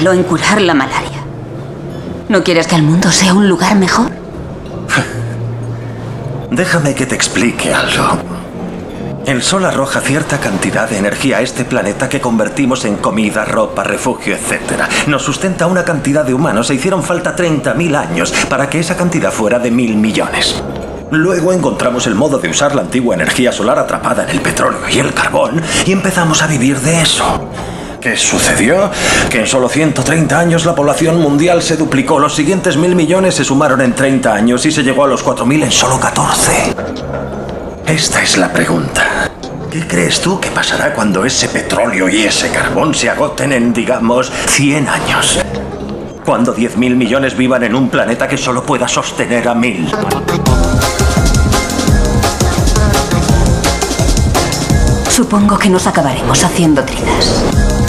malo en curar la malaria. ¿No quieres que el mundo sea un lugar mejor? Déjame que te explique algo. El Sol arroja cierta cantidad de energía a este planeta que convertimos en comida, ropa, refugio, etc. Nos sustenta una cantidad de humanos e hicieron falta 30.000 años para que esa cantidad fuera de 1.000 millones. Luego encontramos el modo de usar la antigua energía solar atrapada en el petróleo y el carbón y empezamos a vivir de eso. ¿Qué sucedió? Que en solo 130 años la población mundial se duplicó. Los siguientes 1.000 millones se sumaron en 30 años y se llegó a los 4.000 en solo 14. Esta es la pregunta. ¿Qué crees tú que pasará cuando ese petróleo y ese carbón se agoten en, digamos, 100 años? Cuando 10.000 millones vivan en un planeta que solo pueda sostener a 1.000. Supongo que nos acabaremos haciendo trizas.